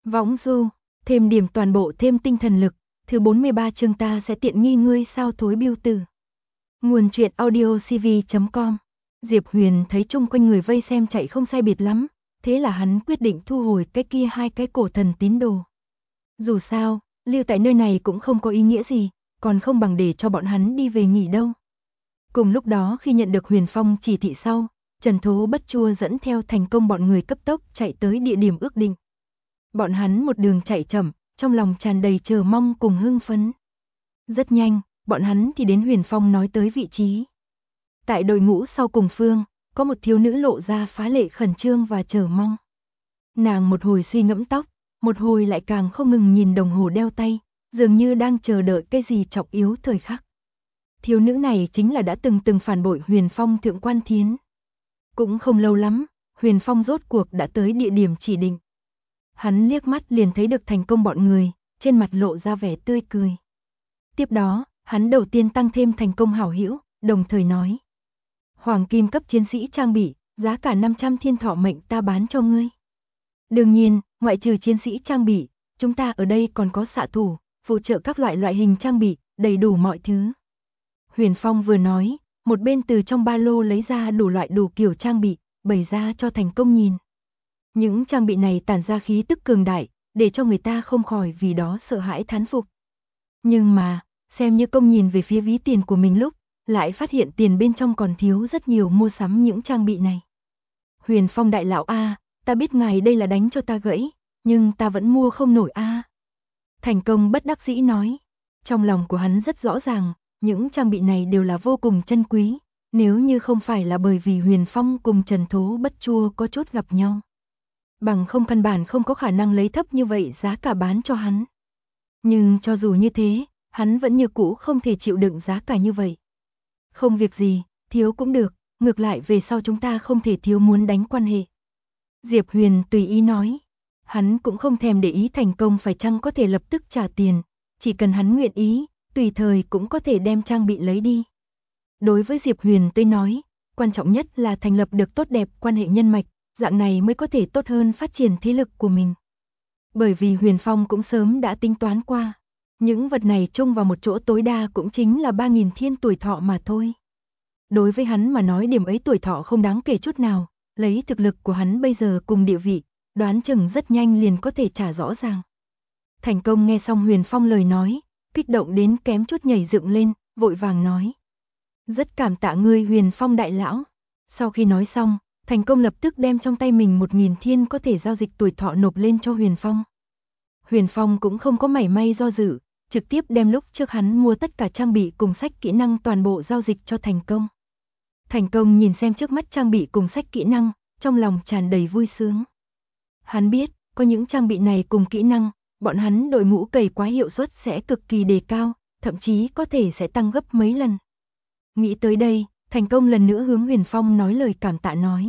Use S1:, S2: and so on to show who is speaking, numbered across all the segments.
S1: Võng du, thêm điểm toàn bộ thêm tinh thần lực, thứ 43 chương ta sẽ tiện nghi ngươi sao thối biêu tử. Nguồn truyện audiocv.com. Diệp Huyền thấy chung quanh người vây xem chạy không sai biệt lắm, thế là hắn quyết định thu hồi cái kia hai cái cổ thần tín đồ. Dù sao, lưu tại nơi này cũng không có ý nghĩa gì, còn không bằng để cho bọn hắn đi về nghỉ đâu. Cùng lúc đó khi nhận được Huyền Phong chỉ thị sau, Trần Thố Bất Chua dẫn theo Thành Công bọn người cấp tốc chạy tới địa điểm ước định. Bọn hắn một đường chạy chậm, trong lòng tràn đầy chờ mong cùng hưng phấn. Rất nhanh, bọn hắn thì đến Huyền Phong nói tới vị trí. Tại đội ngũ sau cùng phương, có một thiếu nữ lộ ra phá lệ khẩn trương và chờ mong. Nàng một hồi suy ngẫm tóc, một hồi lại càng không ngừng nhìn đồng hồ đeo tay, dường như đang chờ đợi cái gì trọng yếu thời khắc. Thiếu nữ này chính là đã từng phản bội Huyền Phong Thượng Quan Thiến. Cũng không lâu lắm, Huyền Phong rốt cuộc đã tới địa điểm chỉ định. Hắn liếc mắt liền thấy được Thành Công bọn người, trên mặt lộ ra vẻ tươi cười. Tiếp đó, hắn đầu tiên tăng thêm Thành Công hảo hữu, đồng thời nói. Hoàng kim cấp chiến sĩ trang bị, giá cả 500 thiên thọ mệnh ta bán cho ngươi. Đương nhiên, ngoại trừ chiến sĩ trang bị, chúng ta ở đây còn có xạ thủ, phụ trợ các loại hình trang bị, đầy đủ mọi thứ. Huyền Phong vừa nói, một bên từ trong ba lô lấy ra đủ loại đủ kiểu trang bị, bày ra cho Thành Công nhìn. Những trang bị này tản ra khí tức cường đại, để cho người ta không khỏi vì đó sợ hãi thán phục. Nhưng mà, xem như Công nhìn về phía ví tiền của mình lúc, lại phát hiện tiền bên trong còn thiếu rất nhiều mua sắm những trang bị này. Huyền Phong đại lão a, ta biết ngài đây là đánh cho ta gãy, nhưng ta vẫn mua không nổi a. Thành Công bất đắc dĩ nói, trong lòng của hắn rất rõ ràng, những trang bị này đều là vô cùng chân quý, nếu như không phải là bởi vì Huyền Phong cùng Trần Thố Bất Chua có chút gặp nhau. Bằng không căn bản không có khả năng lấy thấp như vậy giá cả bán cho hắn. Nhưng cho dù như thế, hắn vẫn như cũ không thể chịu đựng giá cả như vậy. Không việc gì, thiếu cũng được, ngược lại về sau chúng ta không thể thiếu muốn đánh quan hệ. Diệp Huyền tùy ý nói, hắn cũng không thèm để ý Thành Công phải chăng có thể lập tức trả tiền, chỉ cần hắn nguyện ý, tùy thời cũng có thể đem trang bị lấy đi. Đối với Diệp Huyền tôi nói, quan trọng nhất là thành lập được tốt đẹp quan hệ nhân mạch, dạng này mới có thể tốt hơn phát triển thế lực của mình. Bởi vì Huyền Phong cũng sớm đã tính toán qua, những vật này chung vào một chỗ tối đa cũng chính là 3.000 thiên tuổi thọ mà thôi. Đối với hắn mà nói điểm ấy tuổi thọ không đáng kể chút nào, lấy thực lực của hắn bây giờ cùng địa vị, đoán chừng rất nhanh liền có thể trả rõ ràng. Thành Công nghe xong Huyền Phong lời nói, kích động đến kém chút nhảy dựng lên, vội vàng nói. Rất cảm tạ ngươi Huyền Phong đại lão. Sau khi nói xong, Thành Công lập tức đem trong tay mình 1.000 thiên có thể giao dịch tuổi thọ nộp lên cho Huyền Phong. Huyền Phong cũng không có mảy may do dự, trực tiếp đem lúc trước hắn mua tất cả trang bị cùng sách kỹ năng toàn bộ giao dịch cho Thành Công. Thành Công nhìn xem trước mắt trang bị cùng sách kỹ năng, trong lòng tràn đầy vui sướng. Hắn biết, có những trang bị này cùng kỹ năng, bọn hắn đội ngũ cày quái hiệu suất sẽ cực kỳ đề cao, thậm chí có thể sẽ tăng gấp mấy lần. Nghĩ tới đây, Thành Công lần nữa hướng Huyền Phong nói lời cảm tạ nói.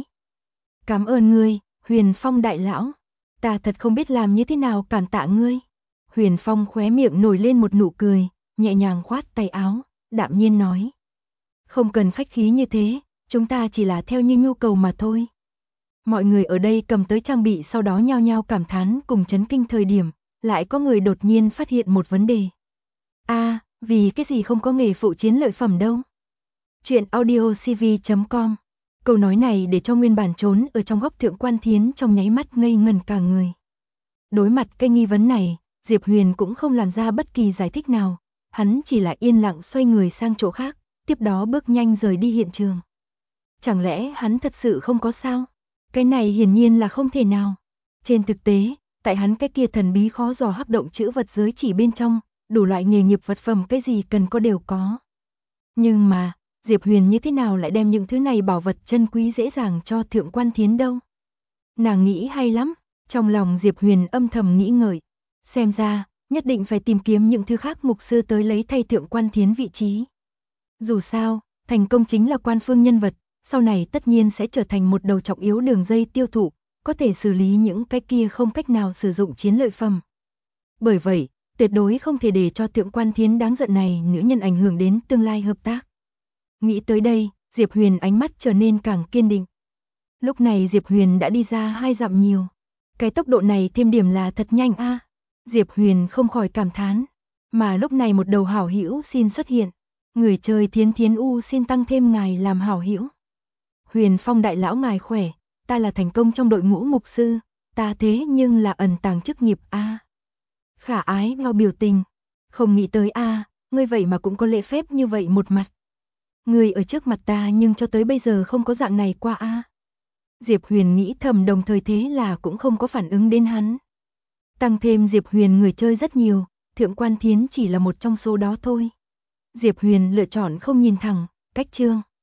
S1: Cảm ơn ngươi, Huyền Phong đại lão. Ta thật không biết làm như thế nào cảm tạ ngươi. Huyền Phong khóe miệng nổi lên một nụ cười, nhẹ nhàng khoát tay áo, đạm nhiên nói. Không cần khách khí như thế, chúng ta chỉ là theo như nhu cầu mà thôi. Mọi người ở đây cầm tới trang bị sau đó nhao nhao cảm thán cùng chấn kinh thời điểm, lại có người đột nhiên phát hiện một vấn đề. Vì cái gì không có nghề phụ chiến lợi phẩm đâu? Chuyện audiocv.com. Câu nói này để cho nguyên bản trốn ở trong góc Thượng Quan Thiến trong nháy mắt ngây ngẩn cả người. Đối mặt cái nghi vấn này, Diệp Huyền cũng không làm ra bất kỳ giải thích nào, hắn chỉ là yên lặng xoay người sang chỗ khác, tiếp đó bước nhanh rời đi hiện trường. Chẳng lẽ hắn thật sự không có sao? Cái này hiển nhiên là không thể nào. Trên thực tế, tại hắn cái kia thần bí khó dò hấp động chữ vật giới chỉ bên trong, đủ loại nghề nghiệp vật phẩm cái gì cần có đều có. Nhưng mà, Diệp Huyền như thế nào lại đem những thứ này bảo vật chân quý dễ dàng cho Thượng Quan Thiến đâu? Nàng nghĩ hay lắm, trong lòng Diệp Huyền âm thầm nghĩ ngợi. Xem ra, nhất định phải tìm kiếm những thứ khác mục sư tới lấy thay Thượng Quan Thiến vị trí. Dù sao, Thành Công chính là quan phương nhân vật, sau này tất nhiên sẽ trở thành một đầu trọng yếu đường dây tiêu thụ, có thể xử lý những cái kia không cách nào sử dụng chiến lợi phẩm. Bởi vậy, tuyệt đối không thể để cho Thượng Quan Thiến đáng giận này nữ nhân ảnh hưởng đến tương lai hợp tác. Nghĩ tới đây, Diệp Huyền ánh mắt trở nên càng kiên định. Lúc này Diệp Huyền đã đi ra 2 dặm nhiều. Cái tốc độ này thêm điểm là thật nhanh a. Diệp Huyền không khỏi cảm thán. Mà lúc này một đầu hảo hữu xin xuất hiện. Người chơi Thiến Thiến U xin tăng thêm ngài làm hảo hữu. Huyền Phong đại lão ngài khỏe, ta là thành công trong đội ngũ mục sư, ta thế nhưng là ẩn tàng chức nghiệp a. Khả ái ngao biểu tình. Không nghĩ tới a, ngươi vậy mà cũng có lễ phép như vậy một mặt. Ngươi ở trước mặt ta nhưng cho tới bây giờ không có dạng này qua a. Diệp Huyền nghĩ thầm, đồng thời thế là cũng không có phản ứng đến hắn. Tăng thêm Diệp Huyền người chơi rất nhiều, Thượng quan Thiến chỉ là một trong số đó thôi. Diệp Huyền lựa chọn không nhìn thẳng, cách chương.